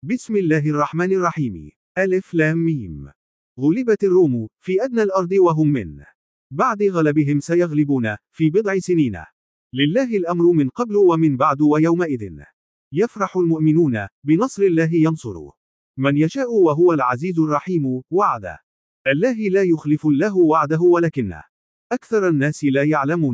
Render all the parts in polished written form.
بسم الله الرحمن الرحيم. ألف لام ميم. غلبت الروم في أدنى الأرض وهم من بعد غلبهم سيغلبون في بضع سنين. لله الأمر من قبل ومن بعد ويومئذ يفرح المؤمنون بنصر الله ينصر من يشاء وهو العزيز الرحيم. وعد الله لا يخلف الله وعده ولكن أكثر الناس لا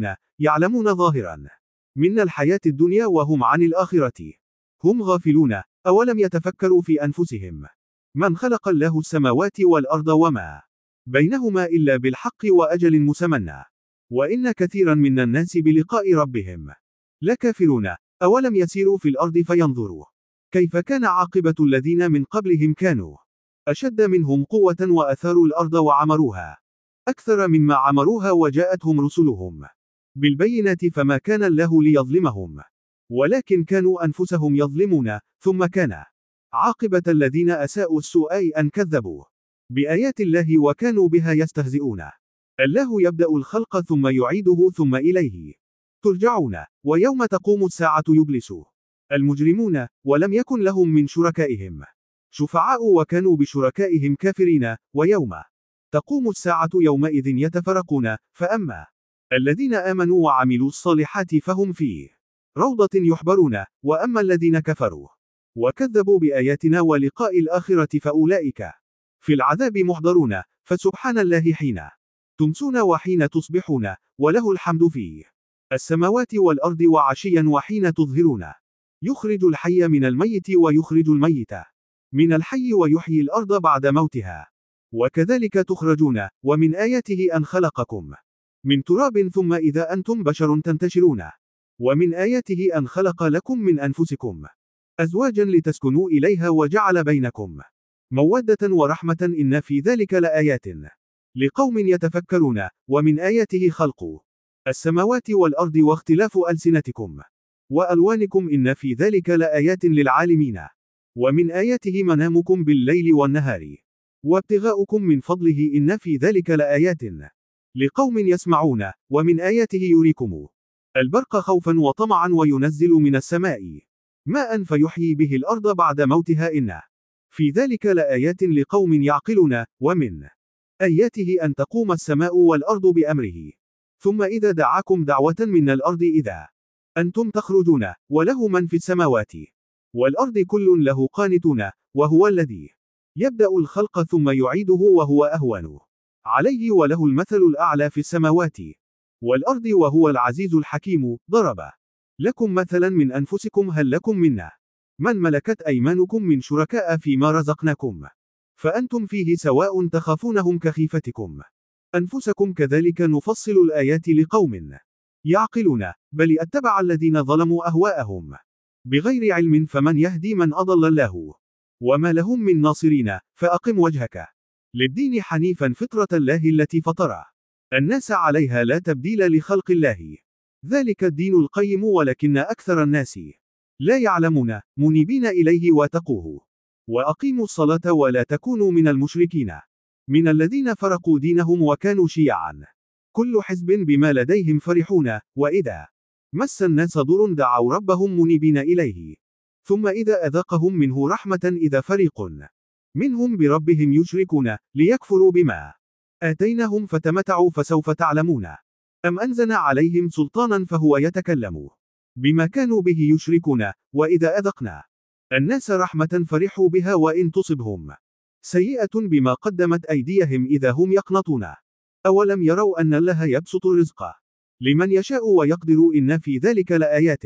يعلمون ظاهرا من الحياة الدنيا وهم عن الآخرة هم غافلون. أولم يتفكروا في أنفسهم من خلق الله السماوات والأرض وما بينهما إلا بالحق وأجل مسمى وإن كثيرا من الناس بلقاء ربهم لكافرون. أولم يسيروا في الأرض فينظروا كيف كان عاقبة الذين من قبلهم كانوا أشد منهم قوة وأثاروا الأرض وعمروها أكثر مما عمروها وجاءتهم رسلهم بالبينات فما كان الله ليظلمهم ولكن كانوا أنفسهم يظلمون. ثم كان عاقبة الذين أساءوا السوء أن كذبوا بآيات الله وكانوا بها يستهزئون. الله يبدأ الخلق ثم يعيده ثم إليه ترجعون. ويوم تقوم الساعة يبلس المجرمون ولم يكن لهم من شركائهم شفعاء وكانوا بشركائهم كافرين. ويوم تقوم الساعة يومئذ يتفرقون فأما الذين آمنوا وعملوا الصالحات فهم فيه روضة يحبرون وأما الذين كفروا وكذبوا بآياتنا ولقاء الآخرة فأولئك في العذاب محضرون. فسبحان الله حين تمسون وحين تصبحون وله الحمد في السماوات والأرض وعشيا وحين تظهرون يخرج الحي من الميت ويخرج الميت من الحي ويحيي الأرض بعد موتها وكذلك تخرجون. ومن آياته أن خلقكم من تراب ثم إذا أنتم بشر تنتشرون ومن آياته أن خلق لكم من أنفسكم أزواجا لتسكنوا إليها وجعل بينكم مودة ورحمة إن في ذلك لآيات لقوم يتفكرون. ومن آياته خلق السماوات والأرض واختلاف ألسنتكم وألوانكم إن في ذلك لآيات للعالمين. ومن آياته منامكم بالليل والنهار وابتغاؤكم من فضله إن في ذلك لآيات لقوم يسمعون. ومن آياته يريكم البرق خوفا وطمعا وينزل من السماء ماء فيحيي به الأرض بعد موتها إن في ذلك لآيات لقوم يعقلون. ومن آياته أن تقوم السماء والأرض بأمره ثم إذا دعاكم دعوة من الأرض إذا أنتم تخرجون وله من في السماوات والأرض كل له قانتون وهو الذي يبدأ الخلق ثم يعيده وهو أهون عليه وله المثل الأعلى في السماوات والأرض وهو العزيز الحكيم. ضرب لكم مثلا من أنفسكم هل لكم منا من ملكت أيمانكم من شركاء فيما رزقناكم فأنتم فيه سواء تخافونهم كخيفتكم أنفسكم كذلك نفصل الآيات لقوم يعقلون. بل اتبع الذين ظلموا أهواءهم بغير علم فمن يهدي من أضل الله وما لهم من ناصرين. فأقم وجهك للدين حنيفا فطرة الله التي فطر الناس عليها لا تبديل لخلق الله ذلك الدين القيم ولكن أكثر الناس لا يعلمون. منيبين إليه واتقوه وأقيموا الصلاة ولا تكونوا من المشركين من الذين فرقوا دينهم وكانوا شيعا كل حزب بما لديهم فرحون. وإذا مس الناس ضر دعوا ربهم منيبين إليه ثم إذا أذاقهم منه رحمة إذا فريق منهم بربهم يشركون ليكفروا بما آتيناهم فتمتعوا فسوف تعلمون أم أنزل عليهم سلطانا فهو يتكلم بما كانوا به يشركون. وإذا أذقنا الناس رحمة فرحوا بها وإن تصبهم سيئة بما قدمت أيديهم إذا هم يقنطون أولم يروا أن الله يبسط الرزق لمن يشاء ويقدر إن في ذلك لآيات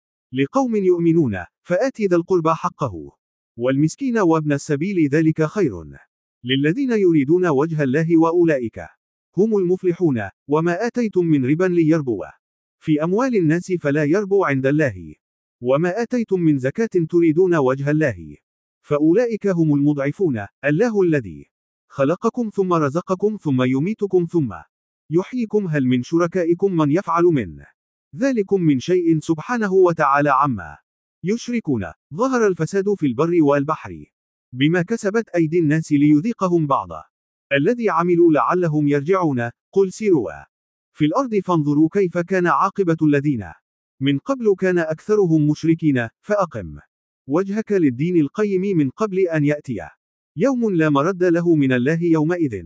لقوم يؤمنون. فآت ذا القربى حقه والمسكين وابن السبيل ذلك خير للذين يريدون وجه الله وأولئك هم المفلحون. وما آتيتم من ربا ليربو في أموال الناس فلا يربو عند الله وما آتيتم من زكاة تريدون وجه الله فأولئك هم المضعفون. الله الذي خلقكم ثم رزقكم ثم يميتكم ثم يحييكم هل من شركائكم من يفعل من ذلكم من شيء سبحانه وتعالى عما يشركون. ظهر الفساد في البر والبحر بما كسبت أيدي الناس ليذيقهم بعض الذي عملوا لعلهم يرجعون. قل سيروا في الأرض فانظروا كيف كان عاقبة الذين من قبل كان أكثرهم مشركين. فأقم وجهك للدين القيم من قبل أن يأتي يوم لا مرد له من الله يومئذ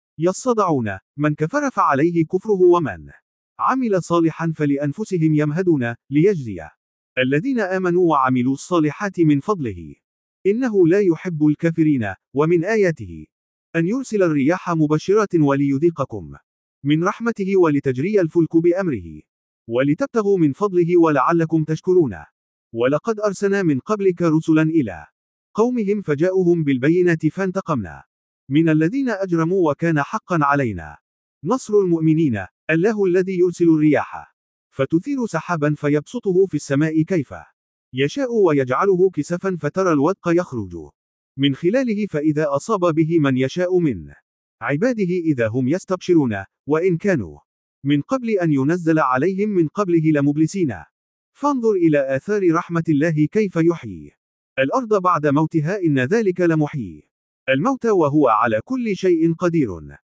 يصدعون من كفر فعليه كفره ومن عمل صالحا فلأنفسهم يمهدون ليجزي الذين آمنوا وعملوا الصالحات من فضله إنه لا يحب الكافرين. ومن آياته أن يرسل الرياح مبشرات وليذيقكم من رحمته ولتجري الفلك بأمره ولتبتغوا من فضله ولعلكم تشكرون. ولقد أرسلنا من قبلك رسلا إلى قومهم فجاءوهم بالبينات فانتقمنا من الذين أجرموا وكان حقا علينا نصر المؤمنين. الله الذي يرسل الرياح فتثير سحابا فيبسطه في السماء كيف يشاء ويجعله كسفا فترى الودق يخرج من خلاله فإذا أصاب به من يشاء من عباده إذا هم يستبشرون وإن كانوا من قبل أن ينزل عليهم من قبله لمبلسين. فانظر إلى آثار رحمة الله كيف يحيي الأرض بعد موتها إن ذلك لمحيي الموتى وهو على كل شيء قدير.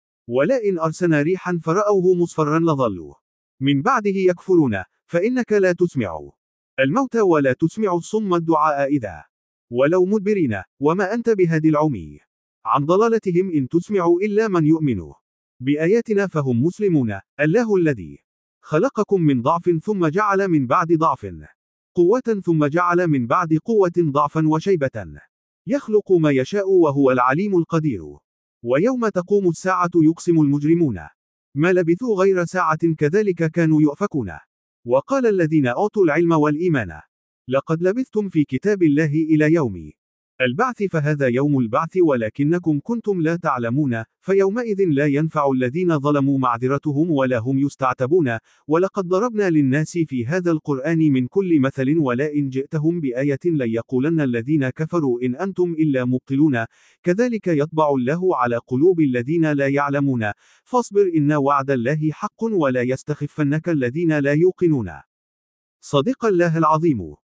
ولئن أرسلنا ريحا فرأوه مصفرا لظلوا من بعده يكفرون فإنك لا تسمع الموتى ولا تسمع الصم الدعاء إذا ولو مدبرين وما أنت بهادي العمي عن ضلالتهم إن تسمع إلا من يؤمن بآياتنا فهم مسلمون. الله الذي خلقكم من ضعف ثم جعل من بعد ضعف قوة ثم جعل من بعد قوة ضعفا وشيبة يخلق ما يشاء وهو العليم القدير. ويوم تقوم الساعة يقسم المجرمون ما لبثوا غير ساعة كذلك كانوا يؤفكون. وقال الذين أوتوا العلم والإيمان لقد لبثتم في كتاب الله إلى يوم البعث فهذا يوم البعث ولكنكم كنتم لا تعلمون فيومئذ لا ينفع الذين ظلموا معذرتهم ولا هم يستعتبون. ولقد ضربنا للناس في هذا القرآن من كل مثل ولئن جئتهم بآية ليقولن الذين كفروا إن أنتم إلا مبطلون كذلك يطبع الله على قلوب الذين لا يعلمون. فاصبر إن وعد الله حق ولا يستخفنك الذين لا يوقنون. صدق الله العظيم.